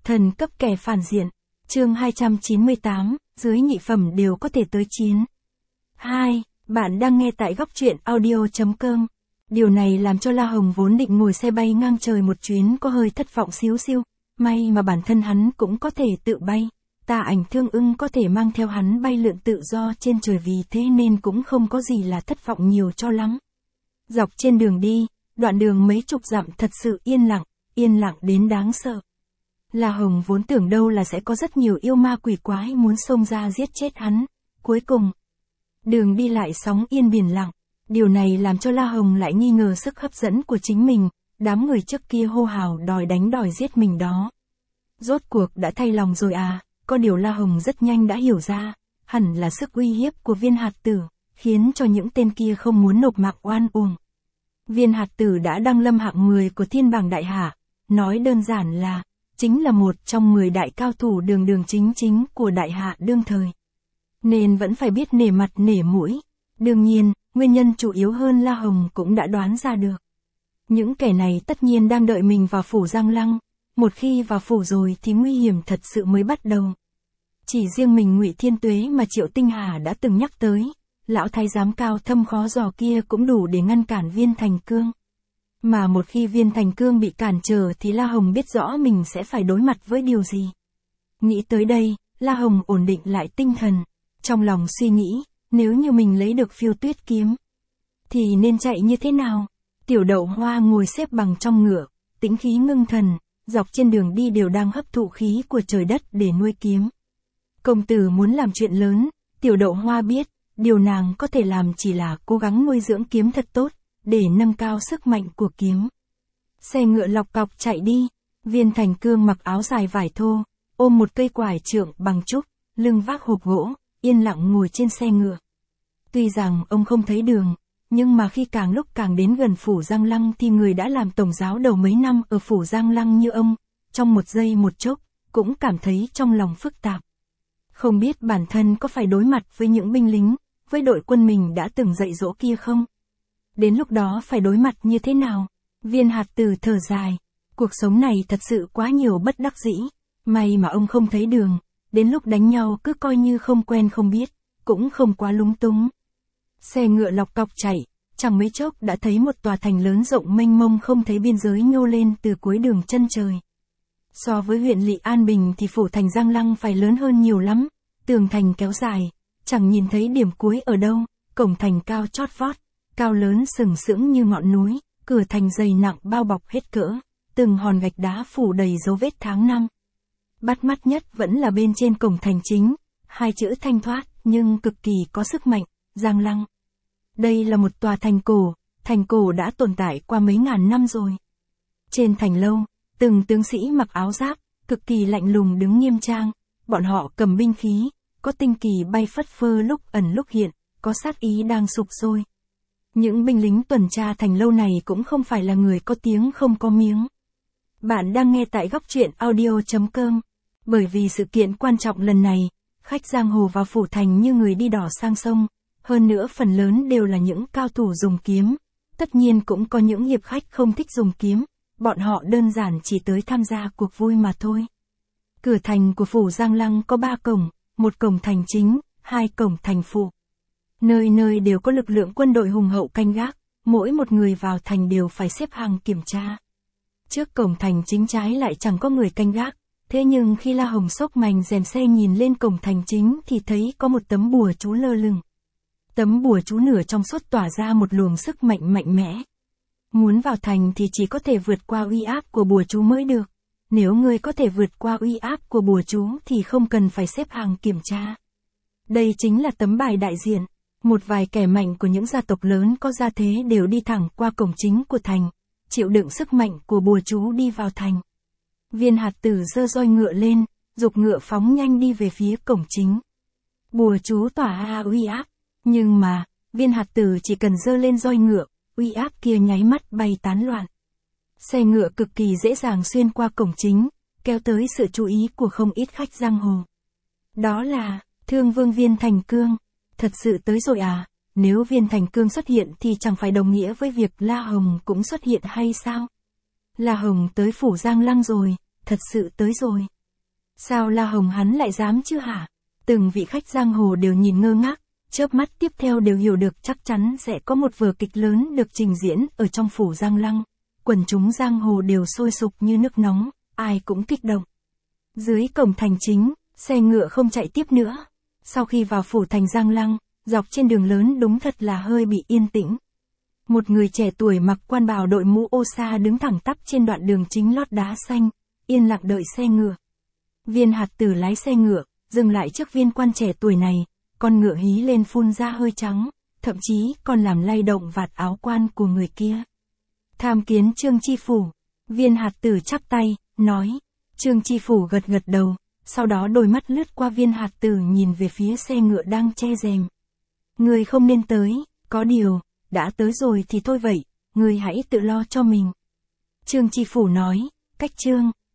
Thần cấp kẻ phản diện. Chương 298, dưới nhị phẩm đều có thể tới chiến. 2. Bạn đang nghe tại góc truyện audio.com. Điều này làm cho La Hồng vốn định ngồi xe bay ngang trời một chuyến có hơi thất vọng xíu xiu. May mà bản thân hắn cũng có thể tự bay. Tà Ảnh Thương Ưng có thể mang theo hắn bay lượn tự do trên trời, vì thế nên cũng không có gì là thất vọng nhiều cho lắm. Dọc trên đường đi, đoạn đường mấy chục dặm thật sự yên lặng đến đáng sợ. La Hồng vốn tưởng đâu là sẽ có rất nhiều yêu ma quỷ quái muốn xông ra giết chết hắn. Cuối cùng, đường đi lại sóng yên biển lặng. Điều này làm cho La Hồng lại nghi ngờ sức hấp dẫn của chính mình. Đám người trước kia hô hào đòi đánh đòi giết mình đó, rốt cuộc đã thay lòng rồi à? Có điều La Hồng rất nhanh đã hiểu ra, hẳn là sức uy hiếp của Viên Hạt Tử, khiến cho những tên kia không muốn nộp mạng oan uổng. Viên Hạt Tử đã đăng lâm hạng 10 của Thiên Bảng Đại Hạ, nói đơn giản là, chính là một trong 10 đại cao thủ đường chính của Đại Hạ đương thời. Nên vẫn phải biết nể mặt nể mũi. Đương nhiên, nguyên nhân chủ yếu hơn La Hồng cũng đã đoán ra được. Những kẻ này tất nhiên đang đợi mình vào phủ Giang Lăng. Một khi vào phủ rồi thì nguy hiểm thật sự mới bắt đầu. Chỉ riêng mình Ngụy Thiên Tuế mà Triệu Tinh Hà đã từng nhắc tới, lão thái giám cao thâm khó dò kia cũng đủ để ngăn cản Viên Thành Cương. Mà một khi Viên Thành Cương bị cản trở thì La Hồng biết rõ mình sẽ phải đối mặt với điều gì. Nghĩ tới đây, La Hồng ổn định lại tinh thần, trong lòng suy nghĩ, nếu như mình lấy được Phiêu Tuyết kiếm, thì nên chạy như thế nào? Tiểu Đậu Hoa ngồi xếp bằng trong ngựa, tĩnh khí ngưng thần, dọc trên đường đi đều đang hấp thụ khí của trời đất để nuôi kiếm. Công tử muốn làm chuyện lớn, Tiểu Đậu Hoa biết, điều nàng có thể làm chỉ là cố gắng nuôi dưỡng kiếm thật tốt, để nâng cao sức mạnh của kiếm. Xe ngựa lọc cọc chạy đi, Viên Thành Cương mặc áo dài vải thô, ôm một cây quải trượng bằng trúc, lưng vác hộp gỗ, yên lặng ngồi trên xe ngựa. Tuy rằng ông không thấy đường, nhưng mà khi càng lúc càng đến gần phủ Giang Lăng thì người đã làm tổng giáo đầu mấy năm ở phủ Giang Lăng như ông, trong một giây một chốc, cũng cảm thấy trong lòng phức tạp. Không biết bản thân có phải đối mặt với những binh lính, với đội quân mình đã từng dạy dỗ kia không? Đến lúc đó phải đối mặt như thế nào? Viên Hạt Tử thở dài, cuộc sống này thật sự quá nhiều bất đắc dĩ, may mà ông không thấy đường, đến lúc đánh nhau cứ coi như không quen không biết, cũng không quá lúng túng. Xe ngựa lọc cọc chạy, chẳng mấy chốc đã thấy một tòa thành lớn rộng mênh mông không thấy biên giới nhô lên từ cuối đường chân trời. So với huyện lỵ An Bình thì phủ thành Giang Lăng phải lớn hơn nhiều lắm, tường thành kéo dài, chẳng nhìn thấy điểm cuối ở đâu, cổng thành cao chót vót, cao lớn sừng sững như ngọn núi, cửa thành dày nặng bao bọc hết cỡ, từng hòn gạch đá phủ đầy dấu vết tháng năm. Bắt mắt nhất vẫn là bên trên cổng thành chính, hai chữ thanh thoát nhưng cực kỳ có sức mạnh, Giang Lăng. Đây là một tòa thành cổ đã tồn tại qua mấy ngàn năm rồi. Trên thành lâu, từng tướng sĩ mặc áo giáp, cực kỳ lạnh lùng đứng nghiêm trang, bọn họ cầm binh khí, có tinh kỳ bay phất phơ lúc ẩn lúc hiện, có sát ý đang sục sôi. Những binh lính tuần tra thành lâu này cũng không phải là người có tiếng không có miếng. Bạn đang nghe tại góc truyện audio.com. Bởi vì sự kiện quan trọng lần này, khách giang hồ vào phủ thành như người đi đò sang sông, hơn nữa phần lớn đều là những cao thủ dùng kiếm. Tất nhiên cũng có những hiệp khách không thích dùng kiếm, bọn họ đơn giản chỉ tới tham gia cuộc vui mà thôi. Cửa thành của phủ Giang Lăng có 3 cổng, một cổng thành chính, 2 cổng thành phụ. Nơi nơi đều có lực lượng quân đội hùng hậu canh gác, mỗi một người vào thành đều phải xếp hàng kiểm tra. Trước cổng thành chính trái lại chẳng có người canh gác, thế nhưng khi La Hồng xốc mành rèm xe nhìn lên cổng thành chính thì thấy có một tấm bùa chú lơ lửng. Tấm bùa chú nửa trong suốt tỏa ra một luồng sức mạnh mạnh mẽ. Muốn vào thành thì chỉ có thể vượt qua uy áp của bùa chú mới được. Nếu ngươi có thể vượt qua uy áp của bùa chú thì không cần phải xếp hàng kiểm tra. Đây chính là tấm bài đại diện. Một vài kẻ mạnh của những gia tộc lớn có gia thế đều đi thẳng qua cổng chính của thành, chịu đựng sức mạnh của bùa chú đi vào thành. Viên Hạt Tử giơ roi ngựa lên, giục ngựa phóng nhanh đi về phía cổng chính. Bùa chú tỏa ra uy áp, nhưng mà, Viên Hạt Tử chỉ cần giơ lên roi ngựa, uy áp kia nháy mắt bay tán loạn. Xe ngựa cực kỳ dễ dàng xuyên qua cổng chính, kéo tới sự chú ý của không ít khách giang hồ. Đó là, Thương Vương Viên Thành Cương. Thật sự tới rồi à? Nếu Viên Thành Cương xuất hiện thì chẳng phải đồng nghĩa với việc La Hồng cũng xuất hiện hay sao? La Hồng tới phủ Giang Lăng rồi, thật sự tới rồi. Sao La Hồng hắn lại dám chứ hả? Từng vị khách giang hồ đều nhìn ngơ ngác, chớp mắt tiếp theo đều hiểu được chắc chắn sẽ có một vở kịch lớn được trình diễn ở trong phủ Giang Lăng. Quần chúng giang hồ đều sôi sục như nước nóng, ai cũng kích động. Dưới cổng thành chính, xe ngựa không chạy tiếp nữa. Sau khi vào phủ thành Giang Lăng, dọc trên đường lớn đúng thật là hơi bị yên tĩnh. Một người trẻ tuổi mặc quan bào đội mũ ô sa đứng thẳng tắp trên đoạn đường chính lót đá xanh, yên lặng đợi xe ngựa. Viên Hạt Tử lái xe ngựa, dừng lại trước viên quan trẻ tuổi này, con ngựa hí lên phun ra hơi trắng, thậm chí còn làm lay động vạt áo quan của người kia. Tham kiến Trương Chi Phủ. Viên Hạt Tử chắp tay, nói. Trương Chi Phủ gật gật đầu, sau đó đôi mắt lướt qua Viên Hạt Tử nhìn về phía xe ngựa đang che rèm. Người không nên tới, có điều, đã tới rồi thì thôi vậy, người hãy tự lo cho mình. Trương Chi Phủ nói, cách Trương.